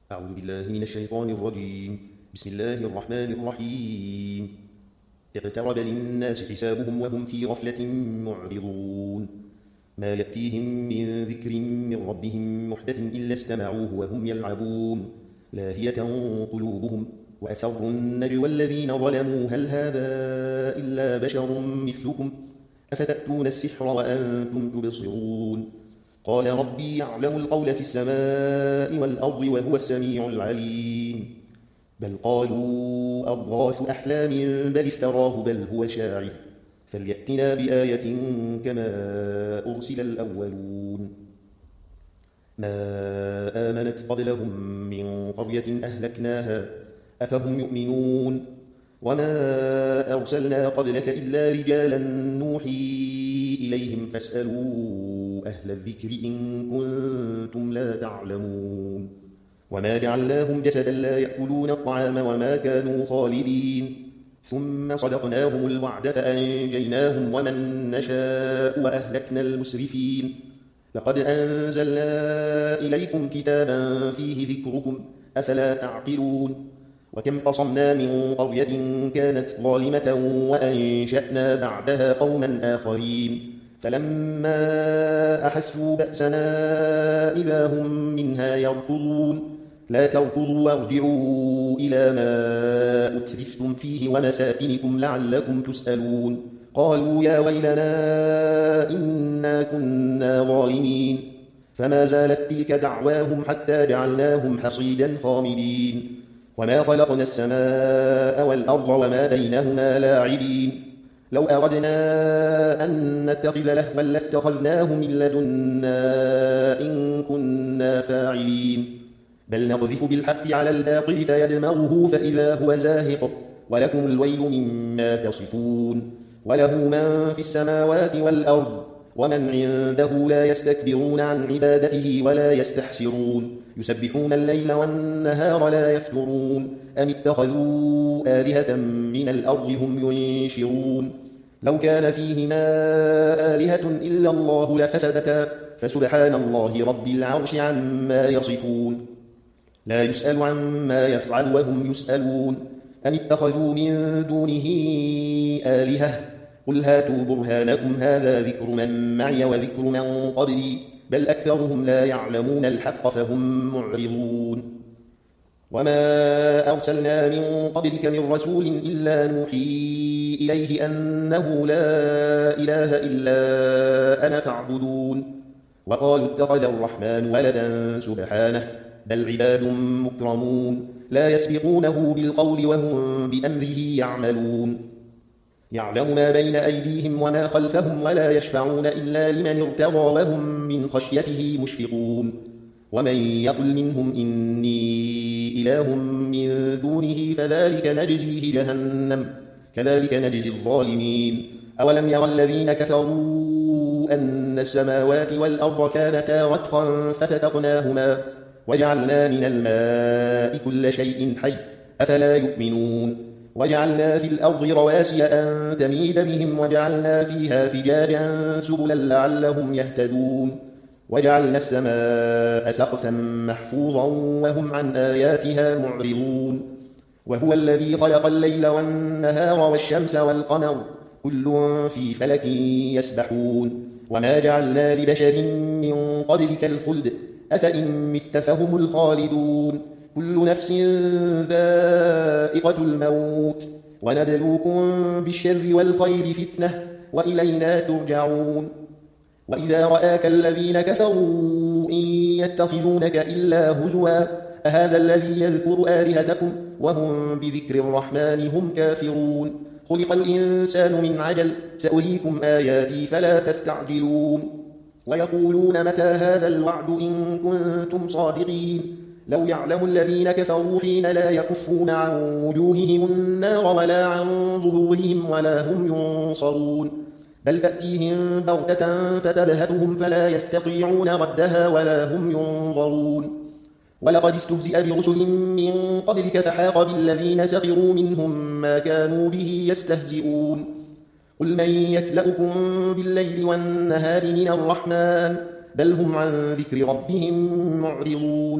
أعوذ بالله من الشيطان الرجيم. بسم الله الرحمن الرحيم. اقترب للناس حسابهم وهم في غفلة معرضون. ما يأتيهم من ذكر من ربهم محدث إلا استمعوه وهم يلعبون لاهية قلوبهم وأسروا النجوى الذين ظلموا هل هذا إلا بشر مثلكم أفتأتون السحر وأنتم تبصرون. قال ربي يعلم القول في السماء والأرض وهو السميع العليم. بل قالوا أضغاث أحلام بل افتراه بل هو شاعر فليأتنا بآية كما أرسل الأولون. ما آمنت قبلهم من قرية أهلكناها أفهم يؤمنون. وما أرسلنا قبلك إلا رجالا نوحي إليهم فاسألوا أهل الذكر إن كنتم لا تعلمون. وما جعلناهم جسدا لا يأكلون الطعام وما كانوا خالدين ثم صدقناهم الوعد فأنجيناهم ومن نشاء وأهلكنا المسرفين. لقد أنزلنا إليكم كتابا فيه ذكركم أفلا تعقلون. وكم قصمنا من قرية كانت ظالمة وأنشأنا بعدها قوما آخرين فلما أحسوا بأسنا إذا هم منها يركضون. لا تركضوا وارجعوا إلى ما أترفتم فيه ومساكنكم لعلكم تسألون. قالوا يا ويلنا إنا كنا ظالمين فما زالت تلك دعواهم حتى جعلناهم حصيدا خامدين. وما خلقنا السماء والأرض وما بينهما لاعبين. لو أردنا أن نتخذ لهوا لاتخذناه من لدنا إن كنا فاعلين. بل نقذف بالحق على الباطل فيدمغه فإذا هو زاهق ولكم الويل مما تصفون. وله من في السماوات والأرض ومن عنده لا يستكبرون عن عبادته ولا يستحسرون يسبحون الليل والنهار لا يفترون. أم اتخذوا آلهة من الأرض هم ينشرون. لو كان فيهما آلهة إلا الله لفسدتا فسبحان الله رب العرش عما يصفون. لا يسأل عما يفعل وهم يسألون. أم اتخذوا من دونه آلهة قل هاتوا برهانكم هذا ذكر من معي وذكر من قبلي بل أكثرهم لا يعلمون الحق فهم معرضون. وما أرسلنا من قبلك من رسول إلا نوحي إليه أنه لا إله إلا أنا فاعبدون. وقالوا اتخذ الرحمن ولدا سبحانه بل عباد مكرمون لا يسبقونه بالقول وهم بأمره يعملون. يعلم ما بين أيديهم وما خلفهم ولا يشفعون إلا لمن ارتضى وهم من خشيته مشفقون. ومن يقل منهم إني إله من دونه فذلك نجزيه جهنم كذلك نجزي الظالمين. أولم يرى الذين كفروا أن السماوات والأرض كانتا رتقا ففتقناهما وجعلنا من الماء كل شيء حي أفلا يؤمنون. وجعلنا في الأرض رواسي أن تميد بهم وجعلنا فيها فجاجا سبلا لعلهم يهتدون. وجعلنا السماء سقفا محفوظا وهم عن آياتها معرضون. وهو الذي خلق الليل والنهار والشمس والقمر كل في فلك يسبحون. وما جعلنا لبشر من قبلك الخلد أفإن مت فهم الخالدون. كل نفس ذائقة الموت ونبلوكم بالشر والخير فتنة وإلينا ترجعون. وإذا رآك الذين كفروا إن يتخذونك إلا هزوا أهذا الذي يذكر آلهتكم وهم بذكر الرحمن هم كافرون. خلق الإنسان من عجل سأريكم آياتي فلا تستعجلون. ويقولون متى هذا الوعد إن كنتم صادقين. لو يعلم الذين كفروا حين لا يكفون عن وجوههم النار ولا عن ظهورهم ولا هم ينصرون. بل تأتيهم بغتة فتبهتهم فلا يستطيعون ردها ولا هم ينظرون. ولقد استهزئ برسل من قبلك فحاق بالذين سخروا منهم ما كانوا به يستهزئون. قل من يكلؤكم بالليل والنهار من الرحمن بل هم عن ذكر ربهم معرضون.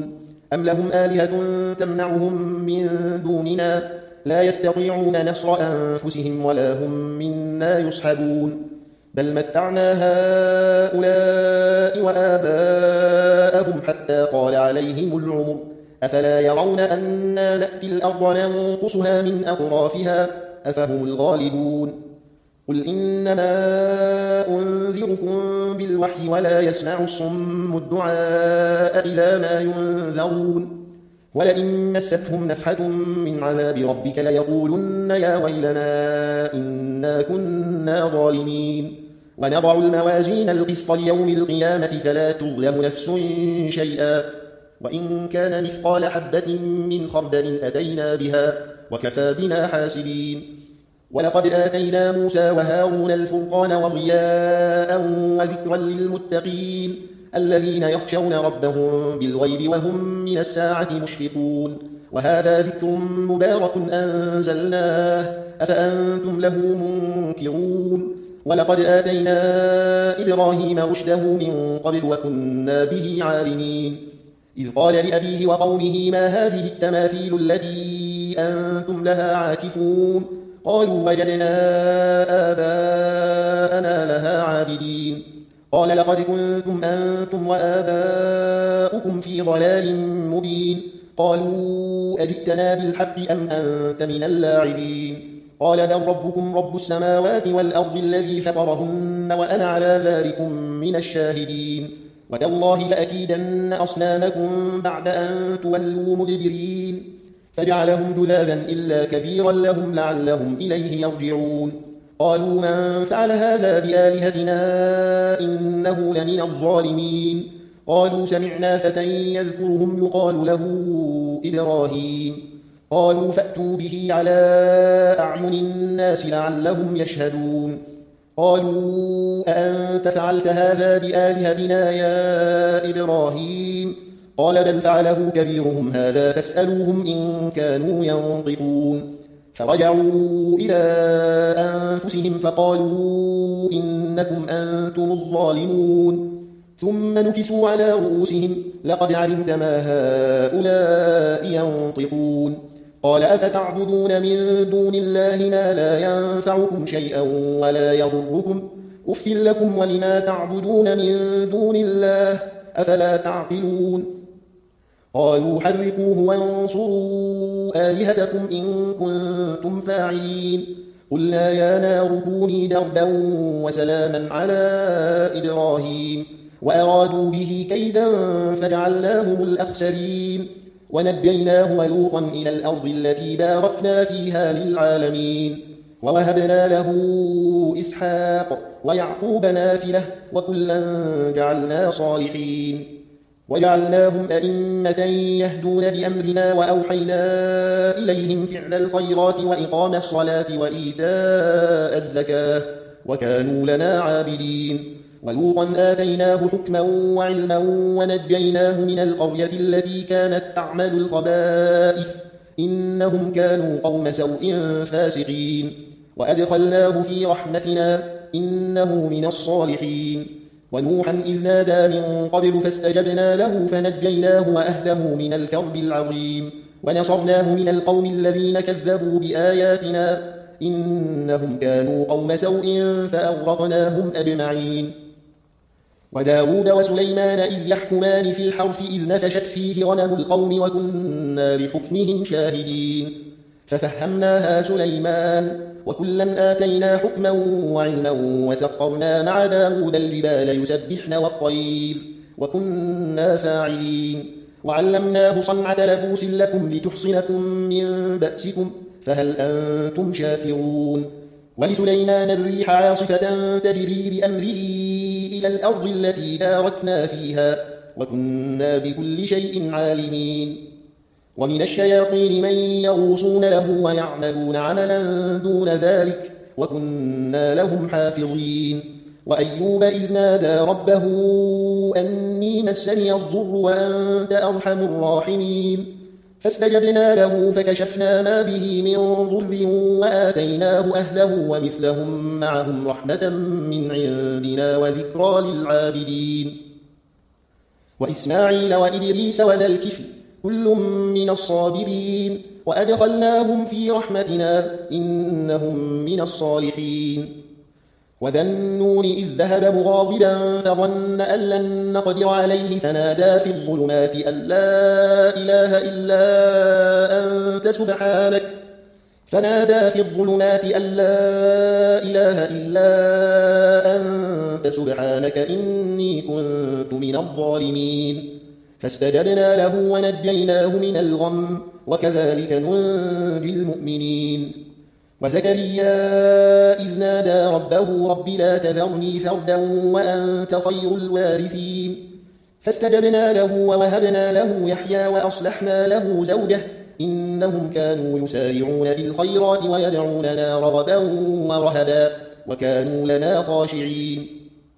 أم لهم آلهة تمنعهم من دوننا لا يستطيعون نصر أنفسهم ولا هم منا يصحبون بل متعنا هؤلاء وآباءهم حتى طال عليهم العمر أفلا يرون أنا نأتي الأرض ننقصها من أطرافها أفهم الغالبون قل إنما أنذركم بالوحي ولا يسمع الصم الدعاء إذا ما ينذرون ولئن مستهم نفحة من عذاب ربك ليقولن يا ويلنا إنا كنا ظالمين ونضع الموازين القسط ليوم القيامة فلا تظلم نفس شيئا وإن كان مثقال حبة من خردل أتينا بها وكفى بنا حاسبين ولقد آتينا موسى وهارون الفرقان وضياء وذكرا للمتقين الذين يخشون ربهم بالغيب وهم من الساعة مشفقون وهذا ذكر مبارك أنزلناه أفأنتم له منكرون ولقد آتينا إبراهيم رشده من قبل وكنا به عالمين إذ قال لأبيه وقومه ما هذه التماثيل التي أنتم لها عاكفون قالوا وجدنا آباءنا لها عابدين قال لقد كنتم أنتم وآباؤكم في ضلال مبين قالوا أجئتنا بالحق أم أنت من اللاعبين قال بل ربكم رب السماوات والأرض الذي فطرهن وأنا على ذلكم من الشاهدين وتالله لأكيدن أصنامكم بعد أن تولوا مدبرين فجعلهم جذاذا إلا كبيرا لهم لعلهم إليه يرجعون قالوا من فعل هذا بآلهتنا إنه لمن الظالمين قالوا سمعنا فتى يذكرهم يقال له إبراهيم قالوا فأتوا به على أعين الناس لعلهم يشهدون قالوا أأنت فعلت هذا بآلهتنا يا إبراهيم قال بل فعله كبيرهم هذا فاسألوهم إن كانوا ينطقون فرجعوا إلى أنفسهم فقالوا إنكم أنتم الظالمون ثم نكسوا على رؤوسهم لقد علمت ما هؤلاء ينطقون قال أفتعبدون من دون الله ما لا ينفعكم شيئا ولا يضركم أف لكم ولما تعبدون من دون الله أفلا تعقلون قالوا حرقوه وانصروا آلهتكم إن كنتم فاعلين قلنا يا نار كوني بردا وسلاما على إبراهيم وأرادوا به كيدا فجعلناهم الأخسرين ونجيناه ولوطا إلى الأرض التي باركنا فيها للعالمين ووهبنا له إسحاق ويعقوب نافلة وكلا جعلنا صالحين وجعلناهم أئمة يهدون بأمرنا وأوحينا إليهم فعل الخيرات وإقام الصلاة وإيتاء الزكاة وكانوا لنا عابدين ولوطا آتيناه حكما وعلما ونجيناه من القرية التي كانت تعمل الخبائث إنهم كانوا قوم سوء فاسقين وأدخلناه في رحمتنا إنه من الصالحين ونوحا إذ نادى من قبل فاستجبنا له فنجيناه وأهله من الكرب العظيم ونصرناه من القوم الذين كذبوا بآياتنا إنهم كانوا قوم سوء فأغرقناهم أجمعين وداود وسليمان إذ يحكمان في الحرث إذ نفشت فيه غنم القوم وكنا لحكمهم شاهدين ففهمناها سليمان وكلا آتينا حكما وعلما وسخرنا مع داود الجبال يسبحن والطير وكنا فاعلين وعلمناه صنعة لبوس لكم لتحصنكم من بأسكم فهل أنتم شاكرون ولسليمان الريح عاصفة تجري بأمره إلى الأرض التي باركنا فيها وكنا بكل شيء عالمين ومن الشياطين من يغوصون له ويعملون عملا دون ذلك وكنا لهم حافظين وأيوب إذ نادى ربه أني مسني الضر وأنت أرحم الراحمين فاستجبنا له فكشفنا ما به من ضر وآتيناه أهله ومثلهم معهم رحمة من عندنا وذكرى للعابدين وإسماعيل وإدريس وذا الكفل كل من الصابرين وأدخلناهم في رحمتنا إنهم من الصالحين. وذا النون إذ ذهب مغاضبا فظن أن لن نقدر عليه فنادى في الظلمات أن لا إله إلا أنت سبحانك إني كنت من الظالمين. فاستجبنا له ونجيناه من الغم وكذلك ننجي المؤمنين. وزكريا إذ نادى ربه رب لا تذرني فردا وأنت خير الوارثين. فاستجبنا له ووهبنا له يحيى وأصلحنا له زوجه إنهم كانوا يسارعون في الخيرات ويدعوننا رغبا ورهبا وكانوا لنا خاشعين.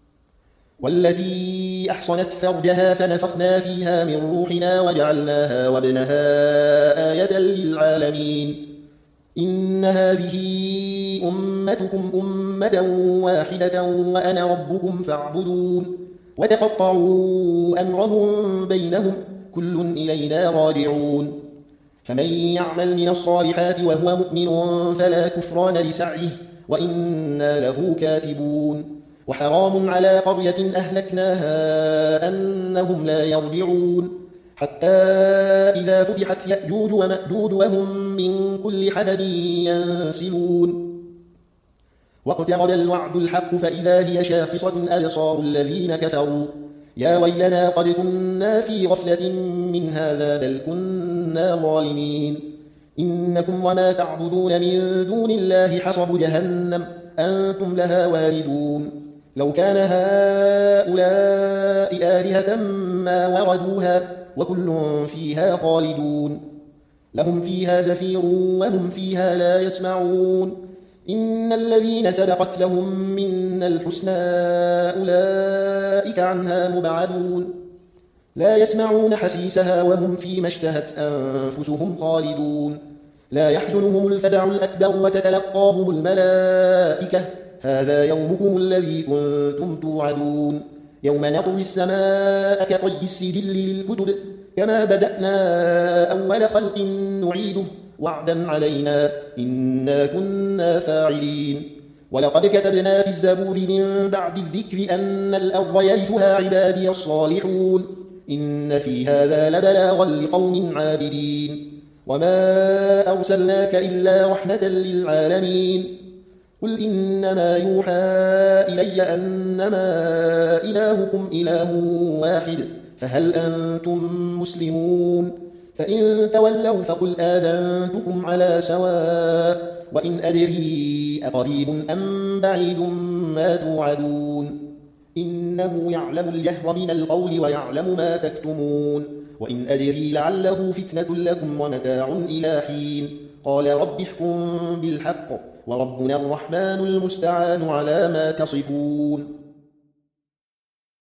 والتي أحصنت فرجها فنفخنا فيها من روحنا وجعلناها وابنها آية للعالمين. إن هذه أمتكم أمة واحدة وأنا ربكم فاعبدون. وتقطعوا أمرهم بينهم كل إلينا راجعون. فمن يعمل من الصالحات وهو مؤمن فلا كفران لسعيه وإنا له كاتبون. وحرام على قرية أهلكناها أنهم لا يرجعون حتى إذا فتحت يأجوج ومأجوج وهم من كل حدب ينسلون. واقترب الوعد الحق فإذا هي شاخصة أبصار الذين كفروا يا ويلنا قد كنا في غفلة من هذا بل كنا ظالمين. إنكم وما تعبدون من دون الله حصب جهنم أنتم لها واردون. لو كان هؤلاء آلهة ما وردوها وكل فيها خالدون. لهم فيها زفير وهم فيها لا يسمعون. إن الذين سبقت لهم منا الحسنى أولئك عنها مبعدون. لا يسمعون حسيسها وهم فيما اشتهت أنفسهم خالدون. لا يحزنهم الفزع الأكبر وتتلقاهم الملائكة هذا يومكم الذي كنتم توعدون. يوم نطوي السماء كطي السجل للكتب كما بدأنا أول خلق نعيده وعدا علينا إنا كنا فاعلين. ولقد كتبنا في الزبور من بعد الذكر أن الأرض يرثها عبادي الصالحون إن في هذا لبلاغا لقوم عابدين. وما أرسلناك إلا رحمة للعالمين. قل إنما يوحى إلي أنما إلهكم إله واحد فهل أنتم مسلمون؟ فإن تولوا فقل آذنتكم على سواء وإن أدري أقريب أم بعيد ما توعدون. إنه يعلم الجهر من القول ويعلم ما تكتمون. وإن أدري لعله فتنة لكم ومتاع إلى حين. قال رب احكم بالحق وربنا الرحمن المستعان على ما تصفون.